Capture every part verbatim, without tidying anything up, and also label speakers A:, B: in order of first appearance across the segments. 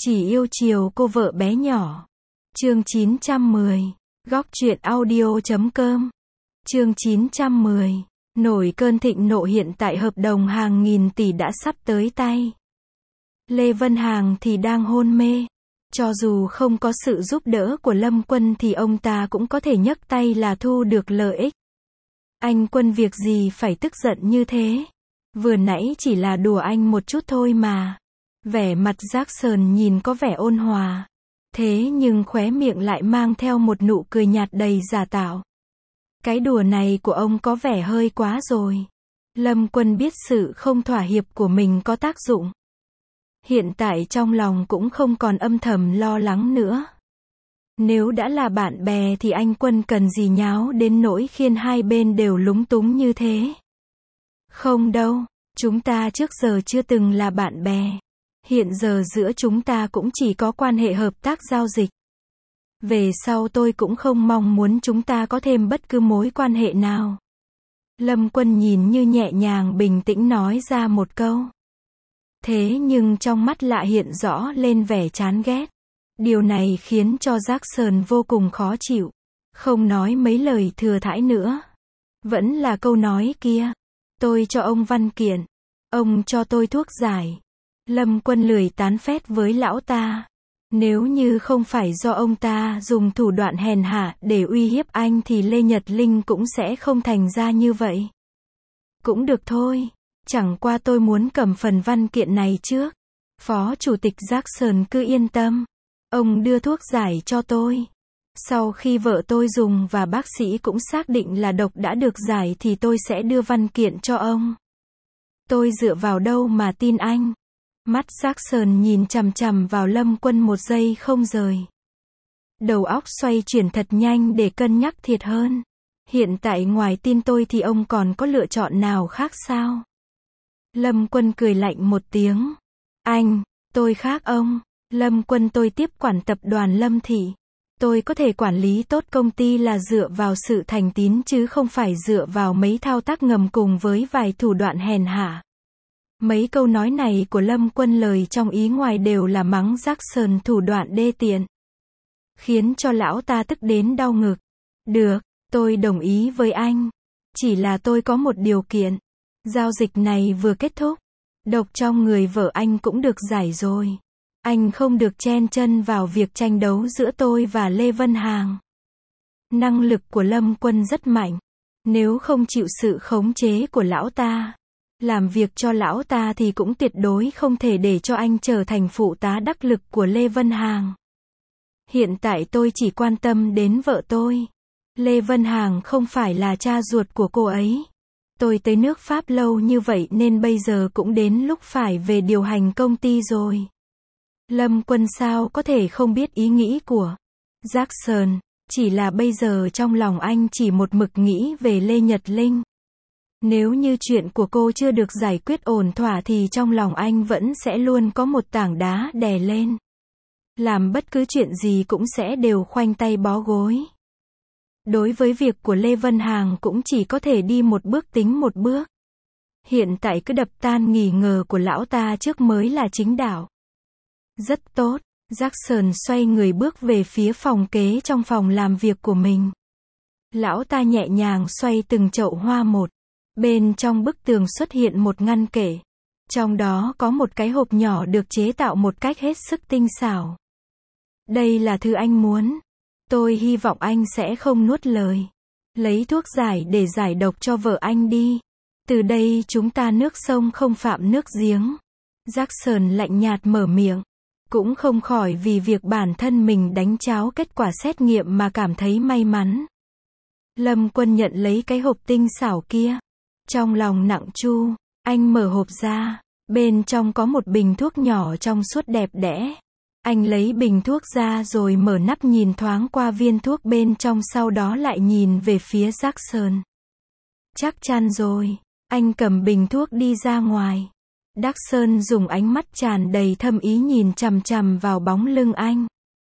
A: Chỉ yêu chiều cô vợ bé nhỏ. Chương chín trăm mười. Góc truyện audio chấm com. Chương chín trăm mười. Nổi cơn thịnh nộ, hiện tại hợp đồng hàng nghìn tỷ đã sắp tới tay. Lê Vân Hàng thì đang hôn mê. Cho dù không có sự giúp đỡ của Lâm Quân thì ông ta cũng có thể nhấc tay là thu được lợi ích. Anh Quân việc gì phải tức giận như thế? Vừa nãy chỉ là đùa anh một chút thôi mà. Vẻ mặt Jackson nhìn có vẻ ôn hòa. Thế nhưng khóe miệng lại mang theo một nụ cười nhạt đầy giả tạo. Cái đùa này của ông có vẻ hơi quá rồi. Lâm Quân biết sự không thỏa hiệp của mình có tác dụng. Hiện tại trong lòng cũng không còn âm thầm lo lắng nữa. Nếu đã là bạn bè thì anh Quân cần gì nháo đến nỗi khiến hai bên đều lúng túng như thế. Không đâu, chúng ta trước giờ chưa từng là bạn bè. Hiện giờ giữa chúng ta cũng chỉ có quan hệ hợp tác giao dịch. Về sau tôi cũng không mong muốn chúng ta có thêm bất cứ mối quan hệ nào. Lâm Quân nhìn như nhẹ nhàng bình tĩnh nói ra một câu. Thế nhưng trong mắt lại hiện rõ lên vẻ chán ghét. Điều này khiến cho Jackson vô cùng khó chịu. Không nói mấy lời thừa thãi nữa. Vẫn là câu nói kia. Tôi cho ông văn kiện. Ông cho tôi thuốc giải. Lâm Quân lười tán phét với lão ta. Nếu như không phải do ông ta dùng thủ đoạn hèn hạ để uy hiếp anh thì Lê Nhật Linh cũng sẽ không thành ra như vậy. Cũng được thôi. Chẳng qua tôi muốn cầm phần văn kiện này trước. Phó Chủ tịch Jackson cứ yên tâm. Ông đưa thuốc giải cho tôi. Sau khi vợ tôi dùng và bác sĩ cũng xác định là độc đã được giải thì tôi sẽ đưa văn kiện cho ông. Tôi dựa vào đâu mà tin anh? Mắt Jackson nhìn chằm chằm vào Lâm Quân một giây không rời. Đầu óc xoay chuyển thật nhanh để cân nhắc thiệt hơn. Hiện tại ngoài tin tôi thì ông còn có lựa chọn nào khác sao? Lâm Quân cười lạnh một tiếng. Anh, tôi khác ông. Lâm Quân tôi tiếp quản tập đoàn Lâm Thị. Tôi có thể quản lý tốt công ty là dựa vào sự thành tín chứ không phải dựa vào mấy thao tác ngầm cùng với vài thủ đoạn hèn hạ. Mấy câu nói này của Lâm Quân lời trong ý ngoài đều là mắng Jackson thủ đoạn đê tiện. Khiến cho lão ta tức đến đau ngực. Được, tôi đồng ý với anh. Chỉ là tôi có một điều kiện. Giao dịch này vừa kết thúc. Độc trong người vợ anh cũng được giải rồi. Anh không được chen chân vào việc tranh đấu giữa tôi và Lê Vân Hàng. Năng lực của Lâm Quân rất mạnh. Nếu không chịu sự khống chế của lão ta, làm việc cho lão ta thì cũng tuyệt đối không thể để cho anh trở thành phụ tá đắc lực của Lê Vân Hàng. Hiện tại tôi chỉ quan tâm đến vợ tôi. Lê Vân Hàng không phải là cha ruột của cô ấy. Tôi tới nước Pháp lâu như vậy nên bây giờ cũng đến lúc phải về điều hành công ty rồi. Lâm Quân sao có thể không biết ý nghĩ của Jackson, chỉ là bây giờ trong lòng anh chỉ một mực nghĩ về Lê Nhật Linh. Nếu như chuyện của cô chưa được giải quyết ổn thỏa thì trong lòng anh vẫn sẽ luôn có một tảng đá đè lên. Làm bất cứ chuyện gì cũng sẽ đều khoanh tay bó gối. Đối với việc của Lê Vân Hàng cũng chỉ có thể đi một bước tính một bước. Hiện tại cứ đập tan nghi ngờ của lão ta trước mới là chính đạo. Rất tốt, Jackson xoay người bước về phía phòng kế trong phòng làm việc của mình. Lão ta nhẹ nhàng xoay từng chậu hoa một. Bên trong bức tường xuất hiện một ngăn kệ. Trong đó có một cái hộp nhỏ được chế tạo một cách hết sức tinh xảo. Đây là thứ anh muốn. Tôi hy vọng anh sẽ không nuốt lời. Lấy thuốc giải để giải độc cho vợ anh đi. Từ đây chúng ta nước sông không phạm nước giếng. Jackson lạnh nhạt mở miệng. Cũng không khỏi vì việc bản thân mình đánh cháo kết quả xét nghiệm mà cảm thấy may mắn. Lâm Quân nhận lấy cái hộp tinh xảo kia. Trong lòng nặng chu, anh mở hộp ra. Bên trong có một bình thuốc nhỏ trong suốt đẹp đẽ. Anh lấy bình thuốc ra rồi mở nắp nhìn thoáng qua viên thuốc bên trong, sau đó lại nhìn về phía Jackson. Chắc chắn rồi. Anh cầm bình thuốc đi ra ngoài. Jackson dùng ánh mắt tràn đầy thâm ý nhìn chằm chằm vào bóng lưng anh.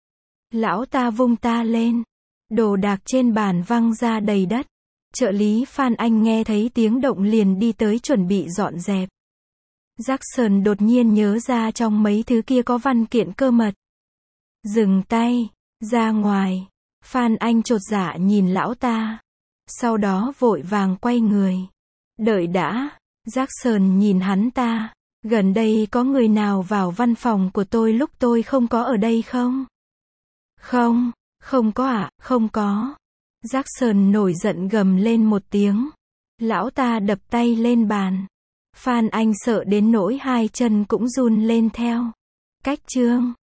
A: Lão ta vung ta lên. Đồ đạc trên bàn văng ra đầy đất. Trợ lý Phan Anh nghe thấy tiếng động liền đi tới chuẩn bị dọn dẹp. Jackson đột nhiên nhớ ra trong mấy thứ kia có văn kiện cơ mật. Dừng tay, ra ngoài. Phan Anh chột dạ nhìn lão ta. Sau đó vội vàng quay người. Đợi đã. Jackson nhìn hắn ta. Gần đây có người nào vào văn phòng của tôi lúc tôi không có ở đây không? Không, không có ạ, à, không có. Jackson nổi giận gầm lên một tiếng. Lão ta đập tay lên bàn. Phan Anh sợ đến nỗi hai chân cũng run lên theo. Cách chương